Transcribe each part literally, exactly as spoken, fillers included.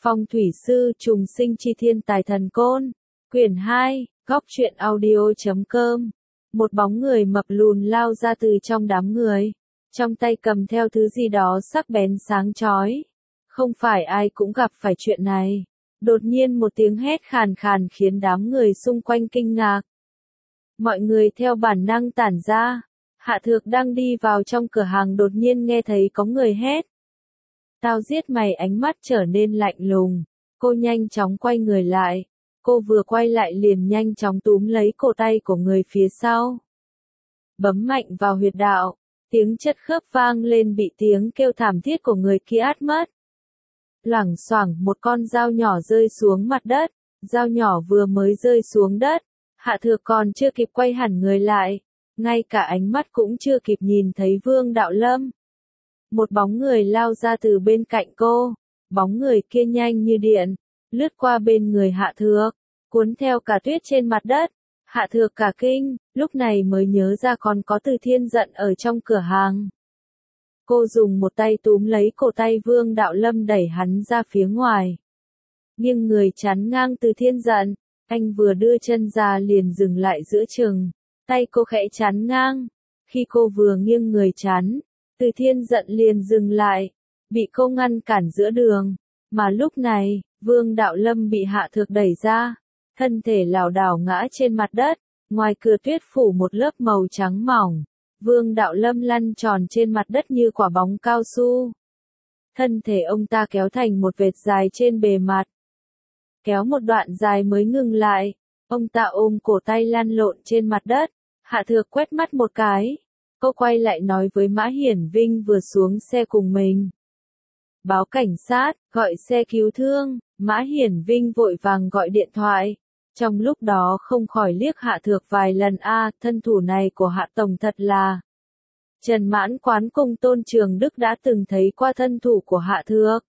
Phong thủy sư trùng sinh chi thiên tài thần côn. Quyển hai, góc truyện audio chấm com. Một bóng người mập lùn lao ra từ trong đám người. Trong tay cầm theo thứ gì đó sắc bén sáng chói. Không phải ai cũng gặp phải chuyện này. Đột nhiên một tiếng hét khàn khàn khiến đám người xung quanh kinh ngạc. Mọi người theo bản năng tản ra. Hạ Thược đang đi vào trong cửa hàng đột nhiên nghe thấy có người hét. Tao giết mày, ánh mắt trở nên lạnh lùng. Cô nhanh chóng quay người lại. Cô vừa quay lại liền nhanh chóng túm lấy cổ tay của người phía sau. Bấm mạnh vào huyệt đạo. Tiếng chất khớp vang lên bị tiếng kêu thảm thiết của người kia át mất. Loảng xoảng một con dao nhỏ rơi xuống mặt đất. Dao nhỏ vừa mới rơi xuống đất. Hạ Thược còn chưa kịp quay hẳn người lại. Ngay cả ánh mắt cũng chưa kịp nhìn thấy Vương Đạo Lâm. Một bóng người lao ra từ bên cạnh cô. Bóng người kia nhanh như điện. Lướt qua bên người Hạ Thược. Cuốn theo cả tuyết trên mặt đất. Hạ Thược cả kinh. Lúc này mới nhớ ra còn có Từ Thiên Giận ở trong cửa hàng. Cô dùng một tay túm lấy cổ tay Vương Đạo Lâm đẩy hắn ra phía ngoài. Nhưng người chắn ngang Từ Thiên Giận. Anh vừa đưa chân ra liền dừng lại giữa chừng. Tay cô khẽ chắn ngang. Khi cô vừa nghiêng người chắn, Từ Thiên Giận liền dừng lại. Bị cô ngăn cản giữa đường. Mà lúc này, Vương Đạo Lâm bị Hạ Thược đẩy ra. Thân thể lảo đảo ngã trên mặt đất. Ngoài cửa tuyết phủ một lớp màu trắng mỏng. Vương Đạo Lâm lăn tròn trên mặt đất như quả bóng cao su. Thân thể ông ta kéo thành một vệt dài trên bề mặt. Kéo một đoạn dài mới ngừng lại. Ông ta ôm cổ tay lăn lộn trên mặt đất. Hạ Thược quét mắt một cái. Cô quay lại nói với Mã Hiển Vinh vừa xuống xe cùng mình. Báo cảnh sát, gọi xe cứu thương. Mã Hiển Vinh vội vàng gọi điện thoại. Trong lúc đó không khỏi liếc Hạ Thược vài lần. A, à, thân thủ này của Hạ Tổng thật là. Trần Mãn Quán cùng Tôn Trường Đức đã từng thấy qua thân thủ của Hạ Thược.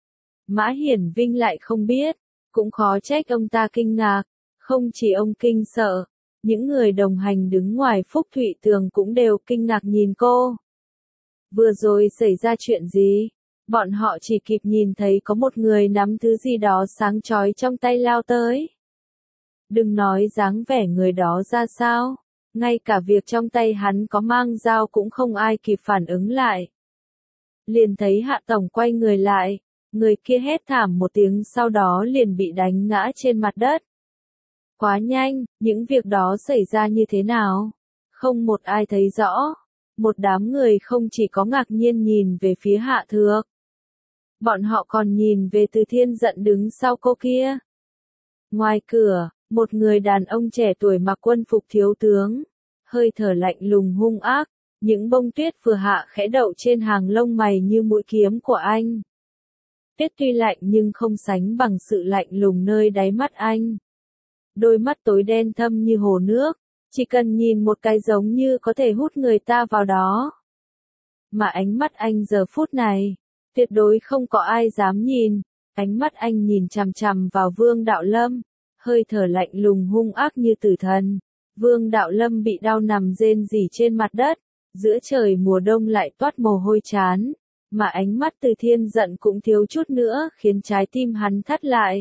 Mã Hiển Vinh lại không biết. Cũng khó trách ông ta kinh ngạc. Không chỉ ông kinh sợ. Những người đồng hành đứng ngoài Phúc Thụy Tường cũng đều kinh ngạc nhìn cô. Vừa rồi xảy ra chuyện gì? Bọn họ chỉ kịp nhìn thấy có một người nắm thứ gì đó sáng chói trong tay lao tới. Đừng nói dáng vẻ người đó ra sao. Ngay cả việc trong tay hắn có mang dao cũng không ai kịp phản ứng lại. Liền thấy Hạ Tổng quay người lại. Người kia hét thảm một tiếng sau đó liền bị đánh ngã trên mặt đất. Quá nhanh, những việc đó xảy ra như thế nào? Không một ai thấy rõ. Một đám người không chỉ có ngạc nhiên nhìn về phía Hạ Thược. Bọn họ còn nhìn về Từ Thiên Giận đứng sau cô kia. Ngoài cửa, một người đàn ông trẻ tuổi mặc quân phục thiếu tướng. Hơi thở lạnh lùng hung ác. Những bông tuyết vừa hạ khẽ đậu trên hàng lông mày như mũi kiếm của anh. Tuyết tuy lạnh nhưng không sánh bằng sự lạnh lùng nơi đáy mắt anh. Đôi mắt tối đen thâm như hồ nước, chỉ cần nhìn một cái giống như có thể hút người ta vào đó. Mà ánh mắt anh giờ phút này, tuyệt đối không có ai dám nhìn, ánh mắt anh nhìn chằm chằm vào Vương Đạo Lâm, hơi thở lạnh lùng hung ác như tử thần. Vương Đạo Lâm bị đau nằm rên rỉ trên mặt đất, giữa trời mùa đông lại toát mồ hôi chán, mà ánh mắt Từ Thiên Giận cũng thiếu chút nữa khiến trái tim hắn thắt lại.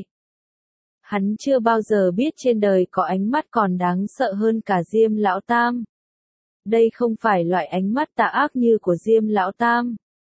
Hắn chưa bao giờ biết trên đời có ánh mắt còn đáng sợ hơn cả Diêm Lão Tam. Đây không phải loại ánh mắt tà ác như của Diêm Lão Tam,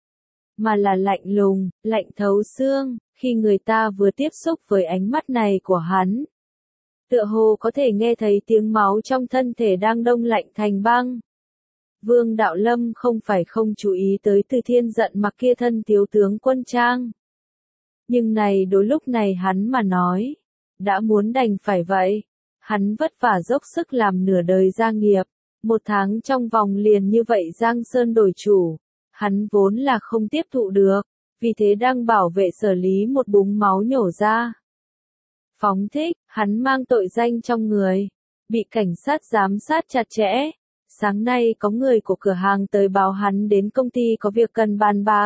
mà là lạnh lùng, lạnh thấu xương. Khi người ta vừa tiếp xúc với ánh mắt này của hắn, tựa hồ có thể nghe thấy tiếng máu trong thân thể đang đông lạnh thành băng. Vương Đạo Lâm không phải không chú ý tới Từ Thiên Giận mặc kia thân thiếu tướng quân trang. Nhưng này đối lúc này hắn mà nói, đã muốn đành phải vậy. Hắn vất vả dốc sức làm nửa đời gia nghiệp, một tháng trong vòng liền như vậy giang sơn đổi chủ. Hắn vốn là không tiếp thụ được, vì thế đang bảo vệ xử lý một búng máu nhổ ra. Phóng thích, hắn mang tội danh trong người, bị cảnh sát giám sát chặt chẽ. Sáng nay có người của cửa hàng tới báo hắn đến công ty có việc cần bàn bạc.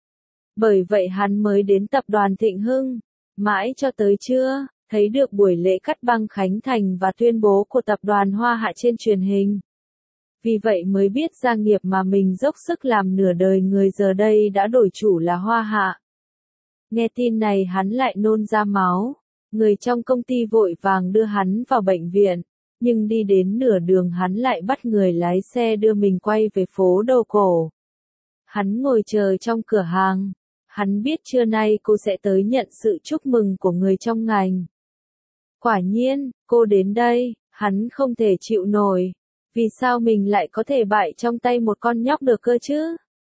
Bởi vậy hắn mới đến tập đoàn Thịnh Hưng. Mãi cho tới trưa, thấy được buổi lễ cắt băng khánh thành và tuyên bố của tập đoàn Hoa Hạ trên truyền hình. Vì vậy mới biết gia nghiệp mà mình dốc sức làm nửa đời người giờ đây đã đổi chủ là Hoa Hạ. Nghe tin này hắn lại nôn ra máu. Người trong công ty vội vàng đưa hắn vào bệnh viện, nhưng đi đến nửa đường hắn lại bắt người lái xe đưa mình quay về phố đồ cổ. Hắn ngồi chờ trong cửa hàng. Hắn biết trưa nay cô sẽ tới nhận sự chúc mừng của người trong ngành. Quả nhiên, cô đến đây, hắn không thể chịu nổi. Vì sao mình lại có thể bại trong tay một con nhóc được cơ chứ?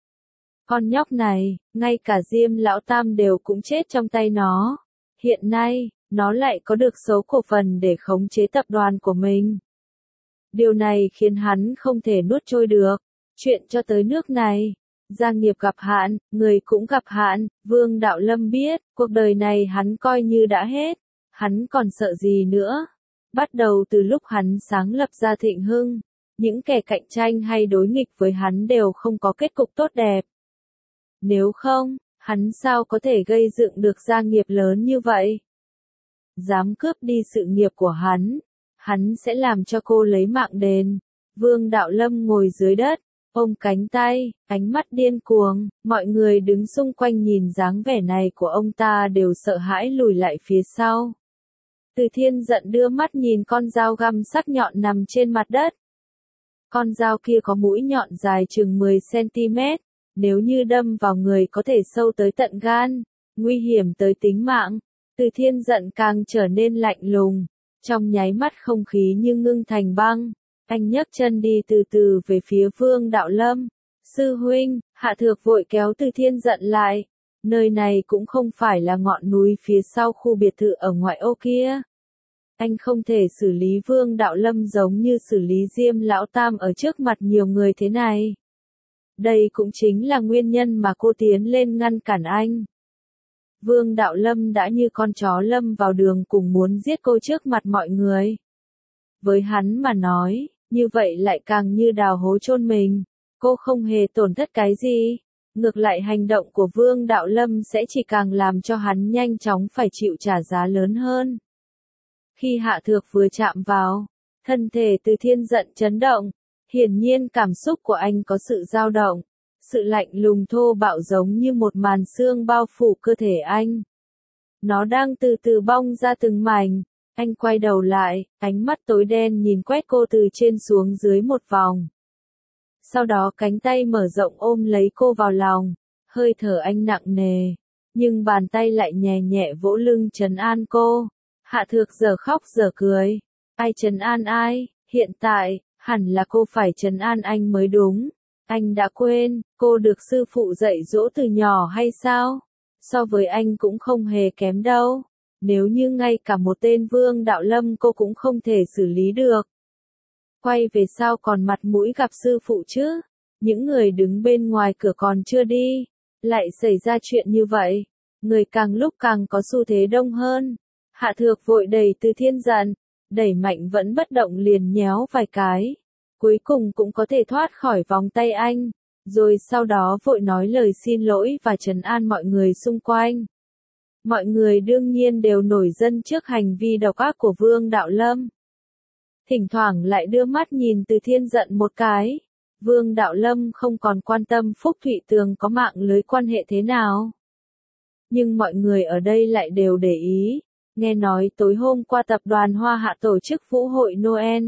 Con nhóc này, ngay cả Diêm Lão Tam đều cũng chết trong tay nó. Hiện nay, nó lại có được số cổ phần để khống chế tập đoàn của mình. Điều này khiến hắn không thể nuốt trôi được. Chuyện cho tới nước này. Gia nghiệp gặp hạn, người cũng gặp hạn, Vương Đạo Lâm biết, cuộc đời này hắn coi như đã hết. Hắn còn sợ gì nữa? Bắt đầu từ lúc hắn sáng lập ra Thịnh Hưng, những kẻ cạnh tranh hay đối nghịch với hắn đều không có kết cục tốt đẹp. Nếu không, hắn sao có thể gây dựng được gia nghiệp lớn như vậy? Dám cướp đi sự nghiệp của hắn, hắn sẽ làm cho cô lấy mạng đền. Vương Đạo Lâm ngồi dưới đất, ôm cánh tay, ánh mắt điên cuồng, mọi người đứng xung quanh nhìn dáng vẻ này của ông ta đều sợ hãi lùi lại phía sau. Từ Thiên giận đưa mắt nhìn con dao găm sắc nhọn nằm trên mặt đất. Con dao kia có mũi nhọn dài chừng mười xăng-ti-mét, nếu như đâm vào người có thể sâu tới tận gan, nguy hiểm tới tính mạng. Từ Thiên giận càng trở nên lạnh lùng, trong nháy mắt không khí như ngưng thành băng. Anh nhấc chân đi từ từ về phía Vương Đạo Lâm. Sư huynh, Hạ Thược vội kéo Từ Thiên giận lại. Nơi này cũng không phải là ngọn núi phía sau khu biệt thự ở ngoại ô kia. Anh không thể xử lý Vương Đạo Lâm giống như xử lý Diêm Lão Tam ở trước mặt nhiều người thế này. Đây cũng chính là nguyên nhân mà cô tiến lên ngăn cản anh. Vương Đạo Lâm đã như con chó lâm vào đường cùng muốn giết cô trước mặt mọi người. Với hắn mà nói, như vậy lại càng như đào hố chôn mình. Cô không hề tổn thất cái gì. Ngược lại hành động của Vương Đạo Lâm sẽ chỉ càng làm cho hắn nhanh chóng phải chịu trả giá lớn hơn. Khi Hạ Thược vừa chạm vào, thân thể Từ Thiên giận chấn động. Hiển nhiên cảm xúc của anh có sự dao động. Sự lạnh lùng thô bạo giống như một màn sương bao phủ cơ thể anh. Nó đang từ từ bong ra từng mảnh. Anh quay đầu lại, ánh mắt tối đen nhìn quét cô từ trên xuống dưới một vòng. Sau đó cánh tay mở rộng ôm lấy cô vào lòng, hơi thở anh nặng nề, nhưng bàn tay lại nhẹ nhẹ vỗ lưng trấn an cô. Hạ Thược giờ khóc giờ cười. Ai trấn an ai, hiện tại, hẳn là cô phải trấn an anh mới đúng. Anh đã quên, cô được sư phụ dạy dỗ từ nhỏ hay sao? So với anh cũng không hề kém đâu. Nếu như ngay cả một tên Vương Đạo Lâm cô cũng không thể xử lý được. Quay về sao còn mặt mũi gặp sư phụ chứ? Những người đứng bên ngoài cửa còn chưa đi. Lại xảy ra chuyện như vậy. Người càng lúc càng có xu thế đông hơn. Hạ Thược vội đẩy Từ Thiên giận. Đẩy mạnh vẫn bất động liền nhéo vài cái. Cuối cùng cũng có thể thoát khỏi vòng tay anh. Rồi sau đó vội nói lời xin lỗi và trấn an mọi người xung quanh. Mọi người đương nhiên đều nổi giận trước hành vi độc ác của Vương Đạo Lâm. Thỉnh thoảng lại đưa mắt nhìn Từ Thiên giận một cái. Vương Đạo Lâm không còn quan tâm Phúc Thụy Tường có mạng lưới quan hệ thế nào. Nhưng mọi người ở đây lại đều để ý. Nghe nói tối hôm qua tập đoàn Hoa Hạ tổ chức vũ hội Noel.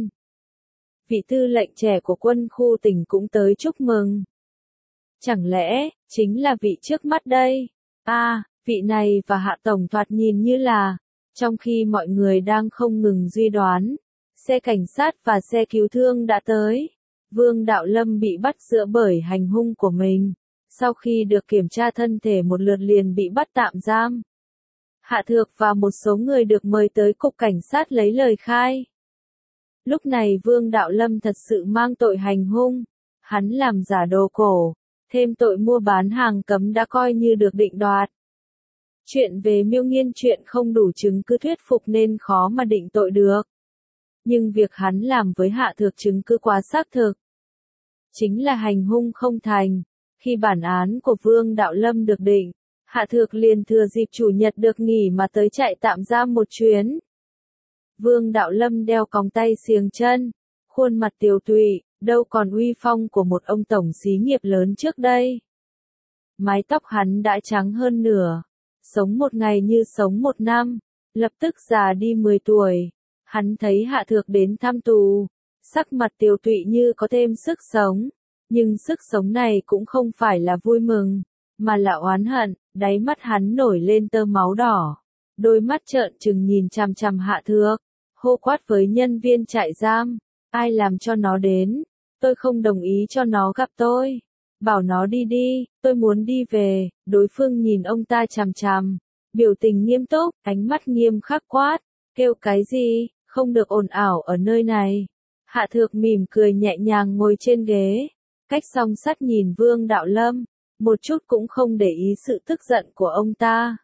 Vị tư lệnh trẻ của quân khu tỉnh cũng tới chúc mừng. Chẳng lẽ, chính là vị trước mắt đây? À, vị này và Hạ Tổng thoạt nhìn như là, trong khi mọi người đang không ngừng suy đoán, xe cảnh sát và xe cứu thương đã tới. Vương Đạo Lâm bị bắt giữ bởi hành hung của mình. Sau khi được kiểm tra thân thể một lượt liền bị bắt tạm giam. Hạ Thược và một số người được mời tới cục cảnh sát lấy lời khai. Lúc này Vương Đạo Lâm thật sự mang tội hành hung. Hắn làm giả đồ cổ, thêm tội mua bán hàng cấm đã coi như được định đoạt. Chuyện về Miêu Nghiên chuyện không đủ chứng cứ thuyết phục nên khó mà định tội được. Nhưng việc hắn làm với Hạ Thược chứng cứ quá xác thực. Chính là hành hung không thành. Khi bản án của Vương Đạo Lâm được định, Hạ Thược liền thừa dịp chủ nhật được nghỉ mà tới trại tạm giam một chuyến. Vương Đạo Lâm đeo còng tay xiềng chân, khuôn mặt tiều tụy, đâu còn uy phong của một ông tổng xí nghiệp lớn trước đây. Mái tóc hắn đã trắng hơn nửa, sống một ngày như sống một năm, lập tức già đi mười tuổi. Hắn thấy Hạ Thược đến thăm tù, sắc mặt tiều tụy như có thêm sức sống, nhưng sức sống này cũng không phải là vui mừng, mà là oán hận, đáy mắt hắn nổi lên tơ máu đỏ, đôi mắt trợn trừng nhìn chằm chằm Hạ Thược, hô quát với nhân viên trại giam, ai làm cho nó đến, tôi không đồng ý cho nó gặp tôi, bảo nó đi đi, tôi muốn đi về. Đối phương nhìn ông ta chằm chằm, biểu tình nghiêm túc, ánh mắt nghiêm khắc quát, kêu cái gì, không được ồn ào ở nơi này. Hạ Thược mỉm cười nhẹ nhàng ngồi trên ghế, cách song sắt nhìn Vương Đạo Lâm, một chút cũng không để ý sự tức giận của ông ta.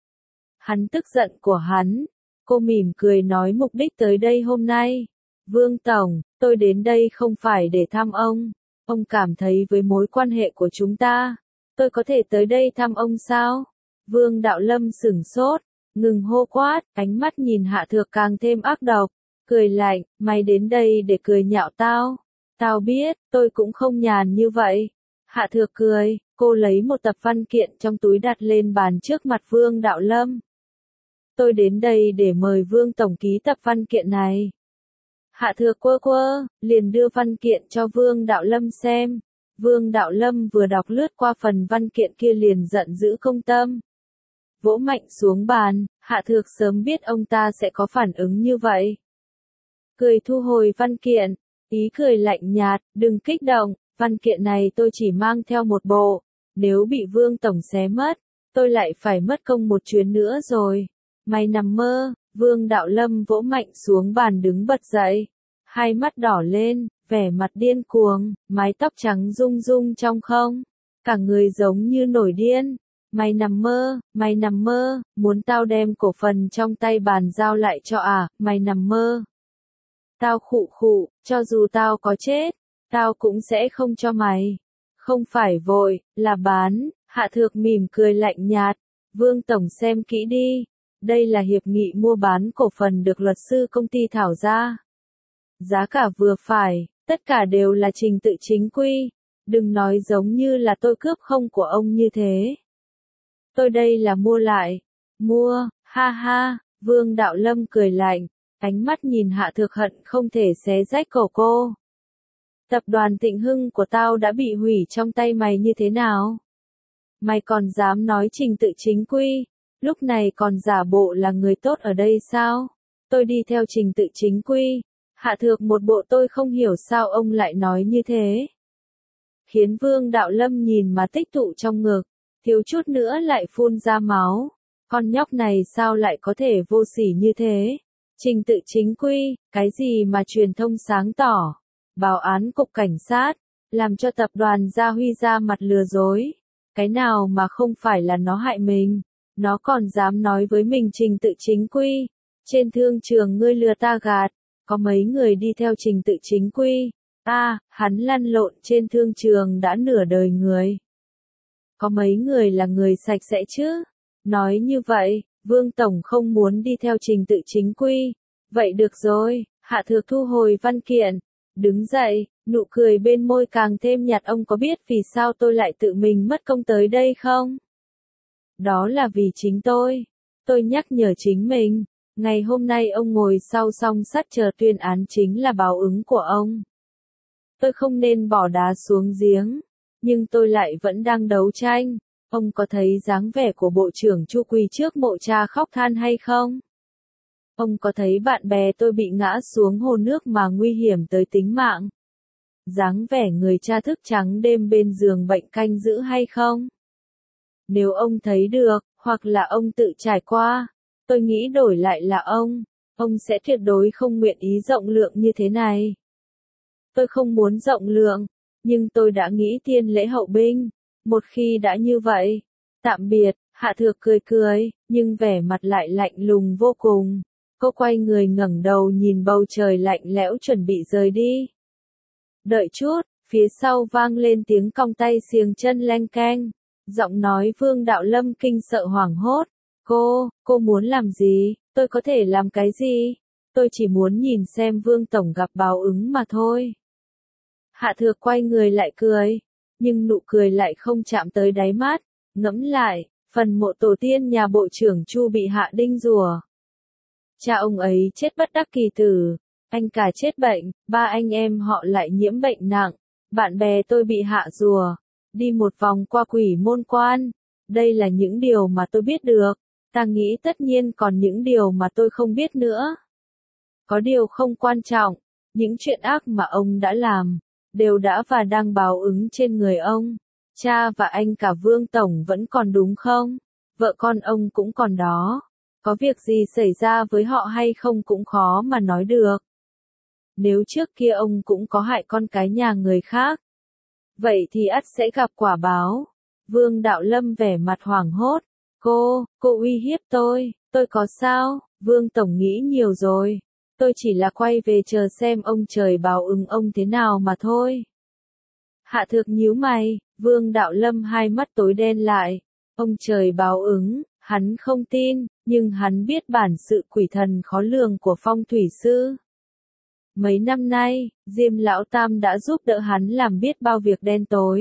Hắn tức giận của hắn, cô mỉm cười nói mục đích tới đây hôm nay. Vương Tổng, tôi đến đây không phải để thăm ông, ông cảm thấy với mối quan hệ của chúng ta, tôi có thể tới đây thăm ông sao? Vương Đạo Lâm sửng sốt, ngừng hô quát, ánh mắt nhìn Hạ Thược càng thêm ác độc, cười lạnh, mày đến đây để cười nhạo tao? Tao biết, tôi cũng không nhàn như vậy. Hạ Thược cười, cô lấy một tập văn kiện trong túi đặt lên bàn trước mặt Vương Đạo Lâm. Tôi đến đây để mời Vương Tổng ký tập văn kiện này. Hạ Thược quơ quơ, liền đưa văn kiện cho Vương Đạo Lâm xem. Vương Đạo Lâm vừa đọc lướt qua phần văn kiện kia liền giận dữ công tâm. Vỗ mạnh xuống bàn, Hạ Thược sớm biết ông ta sẽ có phản ứng như vậy. Cười thu hồi văn kiện, ý cười lạnh nhạt, đừng kích động, văn kiện này tôi chỉ mang theo một bộ, nếu bị Vương Tổng xé mất, tôi lại phải mất công một chuyến nữa rồi. Mày nằm mơ. Vương Đạo Lâm vỗ mạnh xuống bàn đứng bật dậy, hai mắt đỏ lên, vẻ mặt điên cuồng, mái tóc trắng rung rung trong không, cả người giống như nổi điên. Mày nằm mơ, mày nằm mơ, muốn tao đem cổ phần trong tay bàn giao lại cho à, mày nằm mơ. Tao khụ khụ, cho dù tao có chết, tao cũng sẽ không cho mày. Không phải vội, là bán. Hạ Thược mỉm cười lạnh nhạt, Vương Tổng xem kỹ đi. Đây là hiệp nghị mua bán cổ phần được luật sư công ty thảo ra. Giá cả vừa phải, tất cả đều là trình tự chính quy. Đừng nói giống như là tôi cướp không của ông như thế. Tôi đây là mua lại. Mua, ha ha, Vương Đạo Lâm cười lạnh, ánh mắt nhìn Hạ Thược hận không thể xé rách cổ cô. Tập đoàn Thịnh Hưng của tao đã bị hủy trong tay mày như thế nào? Mày còn dám nói trình tự chính quy? Lúc này còn giả bộ là người tốt ở đây sao? Tôi đi theo trình tự chính quy. Hạ Thược một bộ tôi không hiểu sao ông lại nói như thế. Khiến Vương Đạo Lâm nhìn mà tích tụ trong ngực, thiếu chút nữa lại phun ra máu. Con nhóc này sao lại có thể vô sỉ như thế? Trình tự chính quy, cái gì mà truyền thông sáng tỏ? Báo án cục cảnh sát, làm cho tập đoàn Gia Huy ra mặt lừa dối. Cái nào mà không phải là nó hại mình? Nó còn dám nói với mình trình tự chính quy. Trên thương trường ngươi lừa ta gạt, có mấy người đi theo trình tự chính quy. À, hắn lăn lộn trên thương trường đã nửa đời người. Có mấy người là người sạch sẽ chứ? Nói như vậy, Vương Tổng không muốn đi theo trình tự chính quy. Vậy được rồi, Hạ Thược thu hồi văn kiện, đứng dậy, nụ cười bên môi càng thêm nhạt. Ông có biết vì sao tôi lại tự mình mất công tới đây không? Đó là vì chính tôi. Tôi nhắc nhở chính mình. Ngày hôm nay ông ngồi sau song sắt chờ tuyên án chính là báo ứng của ông. Tôi không nên bỏ đá xuống giếng, nhưng tôi lại vẫn đang đấu tranh. Ông có thấy dáng vẻ của Bộ trưởng Chu quỳ trước mộ cha khóc than hay không? Ông có thấy bạn bè tôi bị ngã xuống hồ nước mà nguy hiểm tới tính mạng? Dáng vẻ người cha thức trắng đêm bên giường bệnh canh giữ hay không? Nếu ông thấy được, hoặc là ông tự trải qua, tôi nghĩ đổi lại là ông, ông sẽ tuyệt đối không nguyện ý rộng lượng như thế này. Tôi không muốn rộng lượng, nhưng tôi đã nghĩ tiên lễ hậu binh. Một khi đã như vậy, tạm biệt. Hạ Thược cười cười, nhưng vẻ mặt lại lạnh lùng vô cùng. Cô quay người ngẩng đầu nhìn bầu trời lạnh lẽo chuẩn bị rời đi. Đợi chút, phía sau vang lên tiếng cong tay xiềng chân leng keng. Giọng nói Vương Đạo Lâm kinh sợ hoảng hốt. Cô, cô muốn làm gì? Tôi có thể làm cái gì? Tôi chỉ muốn nhìn xem Vương Tổng gặp báo ứng mà thôi. Hạ Thược quay người lại cười, nhưng nụ cười lại không chạm tới đáy mắt. Ngẫm lại, Phần mộ tổ tiên nhà bộ trưởng Chu bị hạ đinh rùa. Cha ông ấy chết bất đắc kỳ tử, anh cả chết bệnh, ba anh em họ lại nhiễm bệnh nặng, bạn bè tôi bị hạ rùa, đi một vòng qua quỷ môn quan. Đây là những điều mà tôi biết được, ta nghĩ tất nhiên còn những điều mà tôi không biết nữa. Có điều không quan trọng, những chuyện ác mà ông đã làm, đều đã và đang báo ứng trên người ông. Cha và anh cả Vương Tổng vẫn còn đúng không? Vợ con ông cũng còn đó. Có việc gì xảy ra với họ hay không cũng khó mà nói được. Nếu trước kia ông cũng có hại con cái nhà người khác, vậy thì ắt sẽ gặp quả báo. Vương Đạo Lâm vẻ mặt hoảng hốt. Cô, cô uy hiếp tôi, tôi có sao? Vương Tổng nghĩ nhiều rồi. Tôi chỉ là quay về chờ xem ông trời báo ứng ông thế nào mà thôi. Hạ Thược nhíu mày, Vương Đạo Lâm hai mắt tối đen lại. Ông trời báo ứng, hắn không tin, nhưng hắn biết bản sự quỷ thần khó lường của phong thủy sư. Mấy năm nay, Diêm Lão Tam đã giúp đỡ hắn làm biết bao việc đen tối.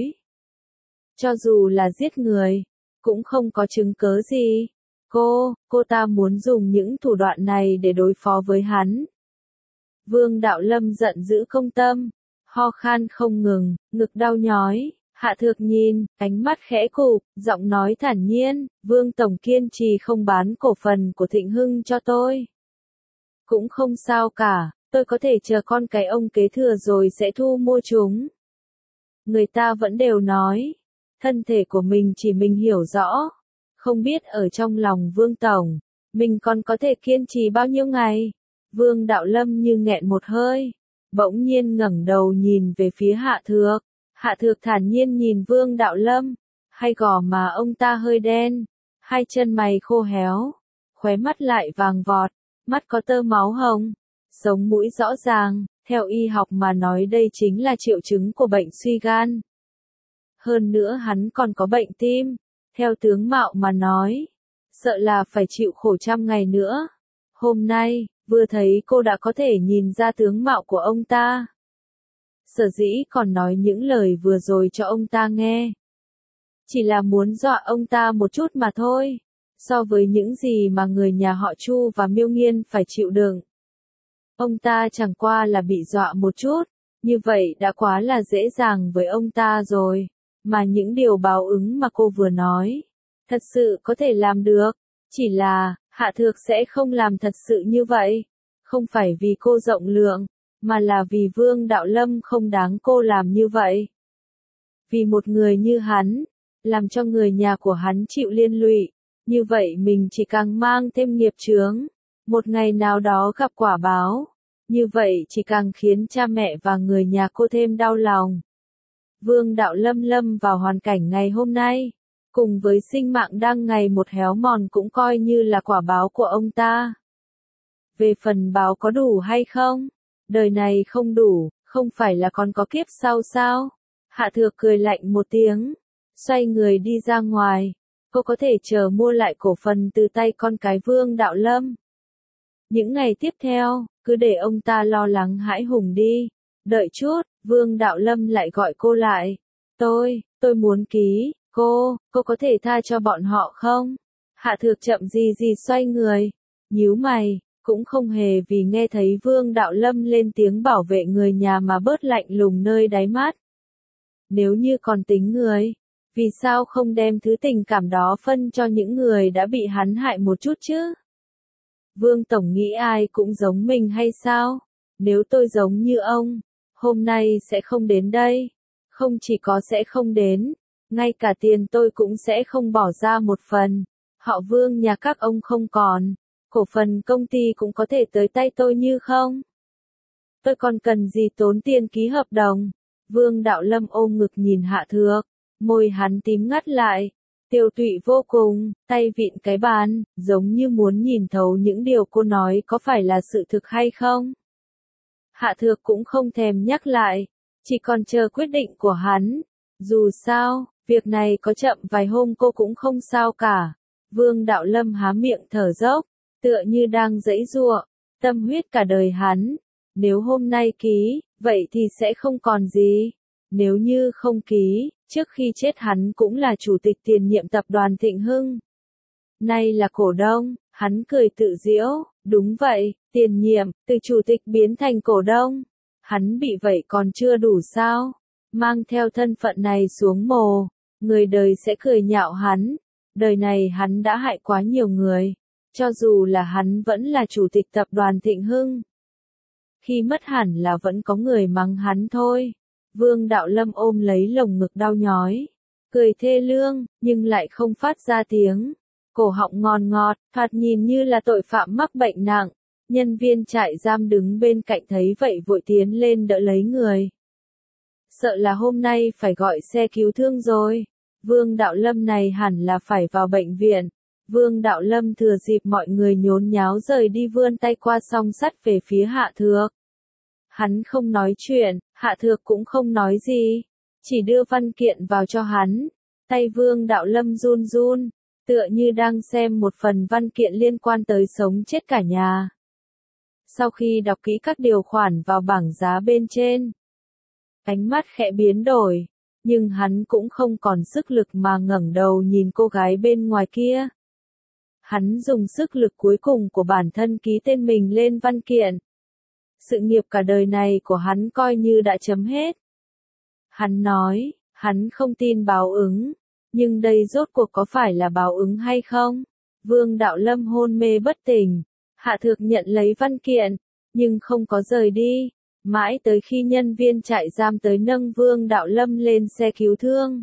Cho dù là giết người, cũng không có chứng cớ gì. Cô, cô ta muốn dùng những thủ đoạn này để đối phó với hắn. Vương Đạo Lâm giận dữ không tâm, ho khan không ngừng, ngực đau nhói. Hạ Thược nhìn, ánh mắt khẽ cụp, giọng nói thản nhiên, Vương Tổng kiên trì không bán cổ phần của Thịnh Hưng cho tôi. Cũng không sao cả, tôi có thể chờ con cái ông kế thừa rồi sẽ thu mua chúng. Người ta vẫn đều nói, thân thể của mình chỉ mình hiểu rõ, không biết ở trong lòng Vương Tổng, mình còn có thể kiên trì bao nhiêu ngày. Vương Đạo Lâm như nghẹn một hơi, bỗng nhiên ngẩng đầu nhìn về phía Hạ Thược. Hạ Thược thản nhiên nhìn Vương Đạo Lâm, hai gò má ông ta hơi đen, hai chân mày khô héo, khóe mắt lại vàng vọt, mắt có tơ máu hồng, sống mũi rõ ràng, theo y học mà nói đây chính là triệu chứng của bệnh suy gan. Hơn nữa hắn còn có bệnh tim, theo tướng mạo mà nói, sợ là phải chịu khổ trăm ngày nữa. Hôm nay, vừa thấy cô đã có thể nhìn ra tướng mạo của ông ta. Sở dĩ còn nói những lời vừa rồi cho ông ta nghe. Chỉ là muốn dọa ông ta một chút mà thôi, so với những gì mà người nhà họ Chu và Miêu Nghiên phải chịu đựng. Ông ta chẳng qua là bị dọa một chút, như vậy đã quá là dễ dàng với ông ta rồi, mà những điều báo ứng mà cô vừa nói, thật sự có thể làm được, chỉ là, Hạ Thược sẽ không làm thật sự như vậy, không phải vì cô rộng lượng, mà là vì Vương Đạo Lâm không đáng cô làm như vậy. Vì một người như hắn, làm cho người nhà của hắn chịu liên lụy, như vậy mình chỉ càng mang thêm nghiệp chướng, một ngày nào đó gặp quả báo, như vậy chỉ càng khiến cha mẹ và người nhà cô thêm đau lòng. Vương Đạo Lâm lâm vào hoàn cảnh ngày hôm nay, cùng với sinh mạng đang ngày một héo mòn cũng coi như là quả báo của ông ta. Về phần báo có đủ hay không? Đời này không đủ, không phải là còn có kiếp sau sao? Hạ Thược cười lạnh một tiếng, xoay người đi ra ngoài. Cô có thể chờ mua lại cổ phần từ tay con cái Vương Đạo Lâm. Những ngày tiếp theo, cứ để ông ta lo lắng hãi hùng đi. Đợi chút, Vương Đạo Lâm lại gọi cô lại. Tôi, tôi muốn ký, cô, cô có thể tha cho bọn họ không? Hạ Thược chậm gì gì xoay người, nhíu mày, cũng không hề vì nghe thấy Vương Đạo Lâm lên tiếng bảo vệ người nhà mà bớt lạnh lùng nơi đáy mắt. Nếu như còn tính người, vì sao không đem thứ tình cảm đó phân cho những người đã bị hắn hại một chút chứ? Vương Tổng nghĩ ai cũng giống mình hay sao? Nếu tôi giống như ông, hôm nay sẽ không đến đây. Không chỉ có sẽ không đến, ngay cả tiền tôi cũng sẽ không bỏ ra một phần. Họ Vương nhà các ông không còn, cổ phần công ty cũng có thể tới tay tôi như không? Tôi còn cần gì tốn tiền ký hợp đồng? Vương Đạo Lâm ôm ngực nhìn Hạ Thược, môi hắn tím ngắt lại, tiêu tụy vô cùng, tay vịn cái bàn, giống như muốn nhìn thấu những điều cô nói có phải là sự thực hay không. Hạ Thược cũng không thèm nhắc lại, chỉ còn chờ quyết định của hắn. Dù sao, việc này có chậm vài hôm cô cũng không sao cả. Vương Đạo Lâm há miệng thở dốc, tựa như đang giãy giụa, tâm huyết cả đời hắn. Nếu hôm nay ký, vậy thì sẽ không còn gì. Nếu như không ký, Trước khi chết hắn cũng là chủ tịch tiền nhiệm tập đoàn Thịnh Hưng. Nay là cổ đông, hắn cười tự giễu, đúng vậy, tiền nhiệm, từ chủ tịch biến thành cổ đông. Hắn bị vậy còn chưa đủ sao? Mang theo thân phận này xuống mồ, người đời sẽ cười nhạo hắn. Đời này hắn đã hại quá nhiều người, cho dù là hắn vẫn là chủ tịch tập đoàn Thịnh Hưng. Khi mất hẳn là vẫn có người mắng hắn thôi. Vương Đạo Lâm ôm lấy lồng ngực đau nhói, cười thê lương, nhưng lại không phát ra tiếng. Cổ họng ngon ngọt, thoạt nhìn như là tội phạm mắc bệnh nặng. Nhân viên trại giam đứng bên cạnh thấy vậy vội tiến lên đỡ lấy người. Sợ là hôm nay phải gọi xe cứu thương rồi. Vương Đạo Lâm này hẳn là phải vào bệnh viện. Vương Đạo Lâm thừa dịp mọi người nhốn nháo rời đi vươn tay qua song sắt về phía Hạ Thược. Hắn không nói chuyện, Hạ Thược cũng không nói gì, chỉ đưa văn kiện vào cho hắn. Tay Vương Đạo Lâm run run, tựa như đang xem một phần văn kiện liên quan tới sống chết cả nhà. Sau khi đọc kỹ các điều khoản vào bảng giá bên trên, ánh mắt khẽ biến đổi, nhưng hắn cũng không còn sức lực mà ngẩng đầu nhìn cô gái bên ngoài kia. Hắn dùng sức lực cuối cùng của bản thân ký tên mình lên văn kiện. Sự nghiệp cả đời này của hắn coi như đã chấm hết. Hắn nói, hắn không tin báo ứng, nhưng đây rốt cuộc có phải là báo ứng hay không? Vương Đạo Lâm hôn mê bất tỉnh, Hạ Thược nhận lấy văn kiện, nhưng không có rời đi, mãi tới khi nhân viên trại giam tới nâng Vương Đạo Lâm lên xe cứu thương.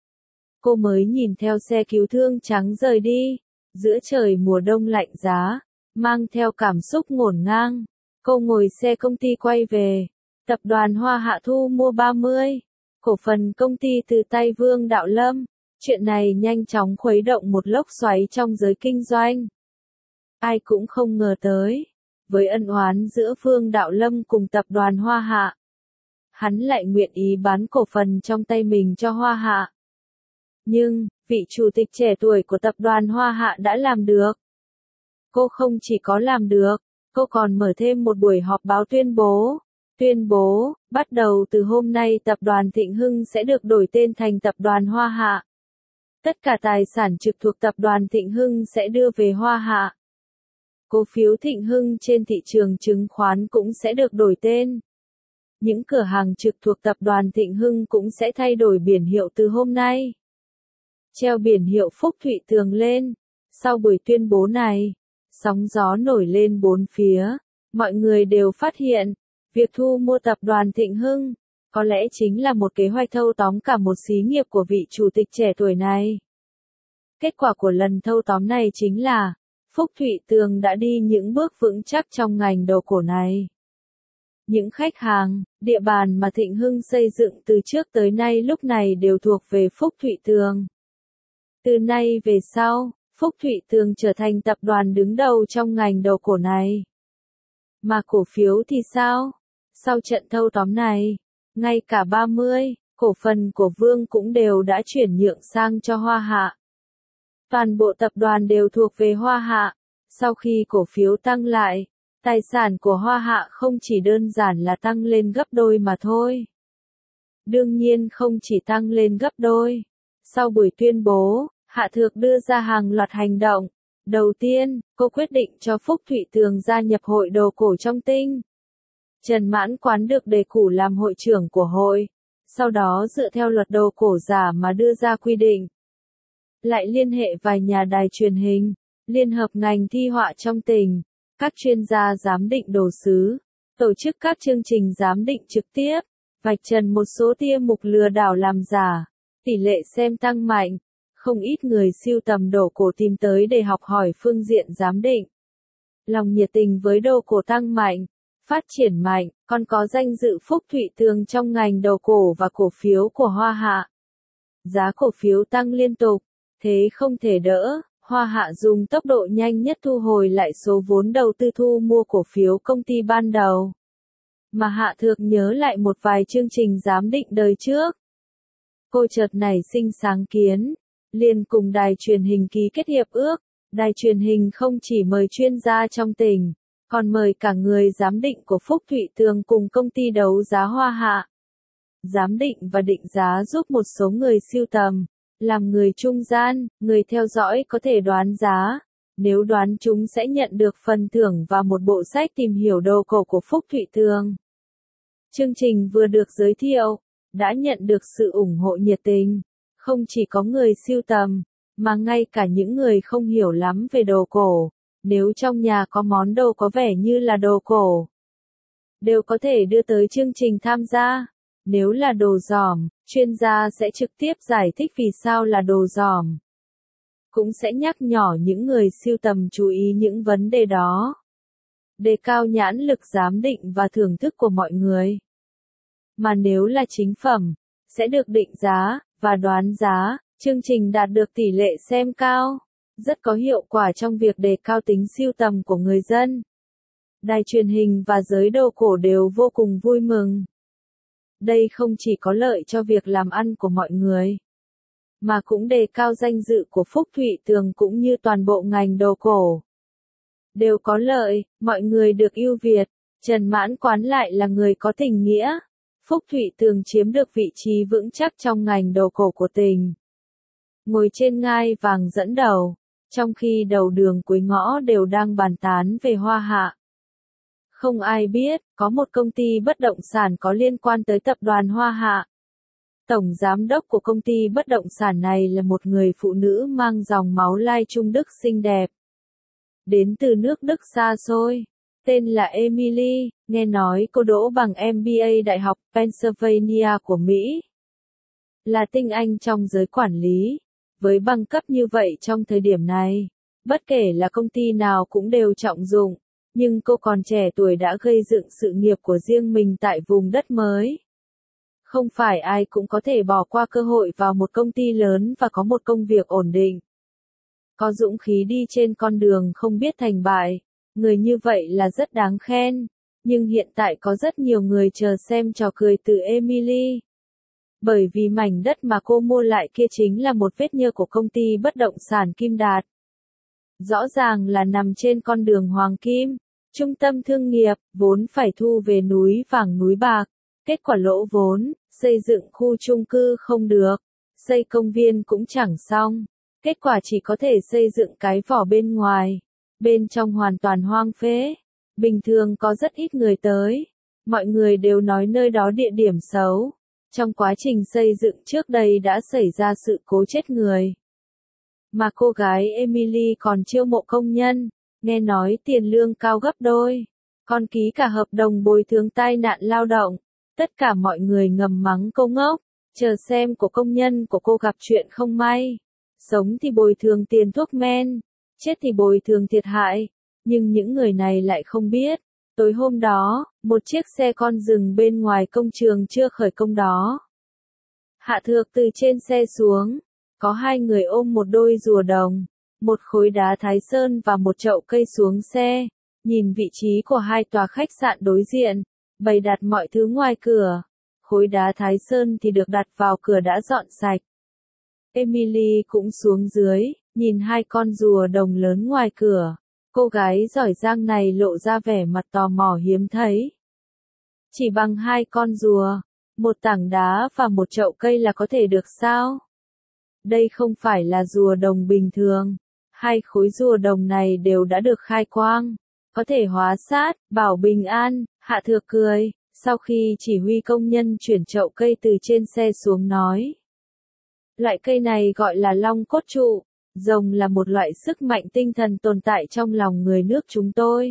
Cô mới nhìn theo xe cứu thương trắng rời đi, giữa trời mùa đông lạnh giá, mang theo cảm xúc ngổn ngang. Cô ngồi xe công ty quay về, tập đoàn Hoa Hạ thu mua ba mươi cổ phần công ty từ tay Vương Đạo Lâm. Chuyện này nhanh chóng khuấy động một lốc xoáy trong giới kinh doanh. Ai cũng không ngờ tới, với ân oán giữa Vương Đạo Lâm cùng tập đoàn Hoa Hạ, hắn lại nguyện ý bán cổ phần trong tay mình cho Hoa Hạ. Nhưng, vị chủ tịch trẻ tuổi của tập đoàn Hoa Hạ đã làm được. Cô không chỉ có làm được, cô còn mở thêm một buổi họp báo tuyên bố. Tuyên bố, bắt đầu từ hôm nay tập đoàn Thịnh Hưng sẽ được đổi tên thành tập đoàn Hoa Hạ. Tất cả tài sản trực thuộc tập đoàn Thịnh Hưng sẽ đưa về Hoa Hạ. Cổ phiếu Thịnh Hưng trên thị trường chứng khoán cũng sẽ được đổi tên. Những cửa hàng trực thuộc tập đoàn Thịnh Hưng cũng sẽ thay đổi biển hiệu từ hôm nay. Treo biển hiệu Phúc Thụy Tường lên. Sau buổi tuyên bố này, sóng gió nổi lên bốn phía. Mọi người đều phát hiện, việc thu mua tập đoàn Thịnh Hưng, có lẽ chính là một kế hoạch thâu tóm cả một xí nghiệp của vị chủ tịch trẻ tuổi này. Kết quả của lần thâu tóm này chính là, Phúc Thụy Tường đã đi những bước vững chắc trong ngành đồ cổ này. Những khách hàng, địa bàn mà Thịnh Hưng xây dựng từ trước tới nay lúc này đều thuộc về Phúc Thụy Tường. Từ nay về sau, Phúc Thụy Tường trở thành tập đoàn đứng đầu trong ngành đồ cổ này. Mà cổ phiếu thì sao? Sau trận thâu tóm này, ngay cả ba mươi cổ phần của Vương cũng đều đã chuyển nhượng sang cho Hoa Hạ. Toàn bộ tập đoàn đều thuộc về Hoa Hạ. Sau khi cổ phiếu tăng lại, tài sản của Hoa Hạ không chỉ đơn giản là tăng lên gấp đôi mà thôi. Đương nhiên không chỉ tăng lên gấp đôi. Sau buổi tuyên bố, Hạ Thược đưa ra hàng loạt hành động. Đầu tiên, cô quyết định cho Phúc Thụy Tường gia nhập hội đồ cổ trong tinh. Trần Mãn Quán được đề cử làm hội trưởng của hội. Sau đó dựa theo luật đồ cổ giả mà đưa ra quy định. Lại liên hệ vài nhà đài truyền hình, liên hợp ngành thi họa trong tỉnh, các chuyên gia giám định đồ sứ, tổ chức các chương trình giám định trực tiếp, vạch trần một số tia mục lừa đảo làm giả, tỷ lệ xem tăng mạnh, không ít người sưu tầm đồ cổ tìm tới để học hỏi phương diện giám định. Lòng nhiệt tình với đồ cổ tăng mạnh, phát triển mạnh, còn có danh dự Phúc Thụy Tường trong ngành đồ cổ và cổ phiếu của Hoa Hạ. Giá cổ phiếu tăng liên tục, thế không thể đỡ, Hoa Hạ dùng tốc độ nhanh nhất thu hồi lại số vốn đầu tư thu mua cổ phiếu công ty ban đầu. Mà Hạ Thược nhớ lại một vài chương trình giám định đời trước. Cô chợt nảy sinh sáng kiến, liền cùng đài truyền hình ký kết hiệp ước, đài truyền hình không chỉ mời chuyên gia trong tỉnh, còn mời cả người giám định của Phúc Thụy Tường cùng công ty đấu giá Hoa Hạ. Giám định và định giá giúp một số người sưu tầm, làm người trung gian, người theo dõi có thể đoán giá. Nếu đoán chúng sẽ nhận được phần thưởng và một bộ sách tìm hiểu đồ cổ của Phúc Thụy Tường. Chương trình vừa được giới thiệu, đã nhận được sự ủng hộ nhiệt tình, không chỉ có người sưu tầm, mà ngay cả những người không hiểu lắm về đồ cổ, nếu trong nhà có món đồ có vẻ như là đồ cổ, đều có thể đưa tới chương trình tham gia. Nếu là đồ giỏm, chuyên gia sẽ trực tiếp giải thích vì sao là đồ giỏm. Cũng sẽ nhắc nhở những người sưu tầm chú ý những vấn đề đó. Đề cao nhãn lực giám định và thưởng thức của mọi người. Mà nếu là chính phẩm, sẽ được định giá, và đoán giá, chương trình đạt được tỷ lệ xem cao, rất có hiệu quả trong việc đề cao tính sưu tầm của người dân. Đài truyền hình và giới đồ cổ đều vô cùng vui mừng. Đây không chỉ có lợi cho việc làm ăn của mọi người, mà cũng đề cao danh dự của Phúc Thụy Tường cũng như toàn bộ ngành đồ cổ. Đều có lợi, mọi người được ưu việt, Trần Mãn Quán lại là người có tình nghĩa. Phúc Thụy Tường chiếm được vị trí vững chắc trong ngành đồ cổ của tỉnh. Ngồi trên ngai vàng dẫn đầu, trong khi đầu đường cuối ngõ đều đang bàn tán về Hoa Hạ. Không ai biết, có một công ty bất động sản có liên quan tới tập đoàn Hoa Hạ. Tổng giám đốc của công ty bất động sản này là một người phụ nữ mang dòng máu lai Trung Đức xinh đẹp. Đến từ nước Đức xa xôi. Tên là Emily, nghe nói cô đỗ bằng em bê a Đại học Pennsylvania của Mỹ. Là tinh anh trong giới quản lý. Với bằng cấp như vậy trong thời điểm này, bất kể là công ty nào cũng đều trọng dụng. Nhưng cô còn trẻ tuổi đã gây dựng sự nghiệp của riêng mình tại vùng đất mới. Không phải ai cũng có thể bỏ qua cơ hội vào một công ty lớn và có một công việc ổn định. Có dũng khí đi trên con đường không biết thành bại, người như vậy là rất đáng khen. Nhưng hiện tại có rất nhiều người chờ xem trò cười từ Emily. Bởi vì mảnh đất mà cô mua lại kia chính là một vết nhơ của công ty bất động sản Kim Đạt. Rõ ràng là nằm trên con đường Hoàng Kim. Trung tâm thương nghiệp, vốn phải thu về núi vàng núi bạc, kết quả lỗ vốn, xây dựng khu chung cư không được, xây công viên cũng chẳng xong, kết quả chỉ có thể xây dựng cái vỏ bên ngoài, bên trong hoàn toàn hoang phế, bình thường có rất ít người tới, mọi người đều nói nơi đó địa điểm xấu, trong quá trình xây dựng trước đây đã xảy ra sự cố chết người. Mà cô gái Emily còn chiêu mộ công nhân. Nghe nói tiền lương cao gấp đôi, còn ký cả hợp đồng bồi thường tai nạn lao động. Tất cả mọi người ngầm mắng cô ngốc, chờ xem của công nhân của cô gặp chuyện không may. Sống thì bồi thường tiền thuốc men, chết thì bồi thường thiệt hại. Nhưng những người này lại không biết, tối hôm đó, một chiếc xe con dừng bên ngoài công trường chưa khởi công đó. Hạ Thược từ trên xe xuống, có hai người ôm một đôi rùa đồng. Một khối đá Thái Sơn và một chậu cây xuống xe, nhìn vị trí của hai tòa khách sạn đối diện, bày đặt mọi thứ ngoài cửa. Khối đá Thái Sơn thì được đặt vào cửa đã dọn sạch. Emily cũng xuống dưới, nhìn hai con rùa đồng lớn ngoài cửa. Cô gái giỏi giang này lộ ra vẻ mặt tò mò hiếm thấy. Chỉ bằng hai con rùa, một tảng đá và một chậu cây là có thể được sao? Đây không phải là rùa đồng bình thường. Hai khối rùa đồng này đều đã được khai quang, có thể hóa sát, bảo bình an. Hạ Thược cười, sau khi chỉ huy công nhân chuyển chậu cây từ trên xe xuống nói. Loại cây này gọi là long cốt trụ, rồng là một loại sức mạnh tinh thần tồn tại trong lòng người nước chúng tôi.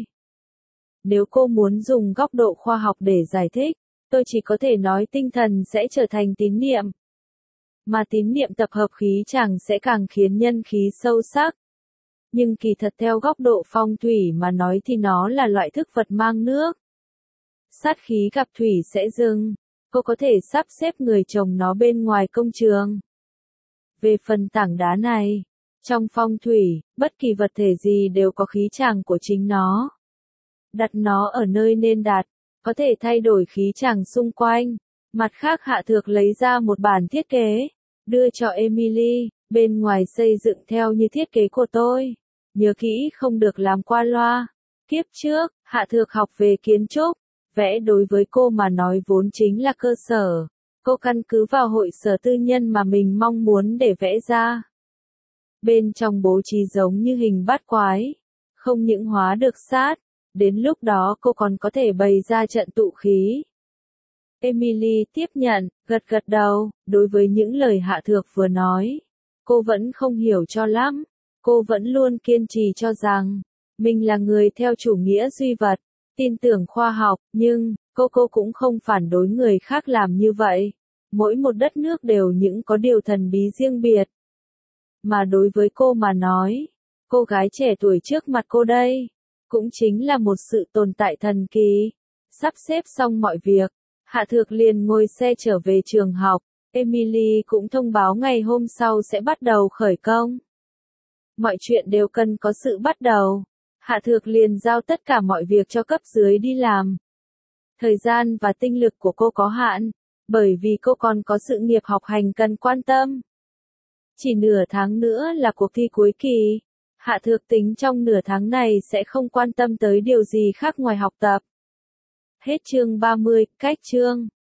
Nếu cô muốn dùng góc độ khoa học để giải thích, tôi chỉ có thể nói tinh thần sẽ trở thành tín niệm. Mà tín niệm tập hợp khí chẳng sẽ càng khiến nhân khí sâu sắc. Nhưng kỳ thật theo góc độ phong thủy mà nói thì nó là loại thức vật mang nước. Sát khí gặp thủy sẽ dừng, cô có thể sắp xếp người trồng nó bên ngoài công trường. Về phần tảng đá này, trong phong thủy, bất kỳ vật thể gì đều có khí chàng của chính nó. Đặt nó ở nơi nên đặt, có thể thay đổi khí chàng xung quanh. Mặt khác Hạ Thược lấy ra một bản thiết kế, đưa cho Emily, bên ngoài xây dựng theo như thiết kế của tôi. Nhớ kỹ không được làm qua loa. Kiếp trước, Hạ Thược học về kiến trúc, vẽ đối với cô mà nói vốn chính là cơ sở. Cô căn cứ vào hội sở tư nhân mà mình mong muốn để vẽ ra. Bên trong bố trí giống như hình bát quái, không những hóa được sát, đến lúc đó cô còn có thể bày ra trận tụ khí. Emily tiếp nhận, gật gật đầu, đối với những lời Hạ Thược vừa nói. Cô vẫn không hiểu cho lắm, cô vẫn luôn kiên trì cho rằng, mình là người theo chủ nghĩa duy vật, tin tưởng khoa học, nhưng, cô cô cũng không phản đối người khác làm như vậy. Mỗi một đất nước đều những có điều thần bí riêng biệt. Mà đối với cô mà nói, cô gái trẻ tuổi trước mặt cô đây, cũng chính là một sự tồn tại thần kỳ. Sắp xếp xong mọi việc, Hạ Thược liền ngồi xe trở về trường học, Emily cũng thông báo ngày hôm sau sẽ bắt đầu khởi công. Mọi chuyện đều cần có sự bắt đầu. Hạ Thược liền giao tất cả mọi việc cho cấp dưới đi làm. Thời gian và tinh lực của cô có hạn, bởi vì cô còn có sự nghiệp học hành cần quan tâm. Chỉ nửa tháng nữa là cuộc thi cuối kỳ. Hạ Thược tính trong nửa tháng này sẽ không quan tâm tới điều gì khác ngoài học tập. Hết chương ba mươi, cách chương.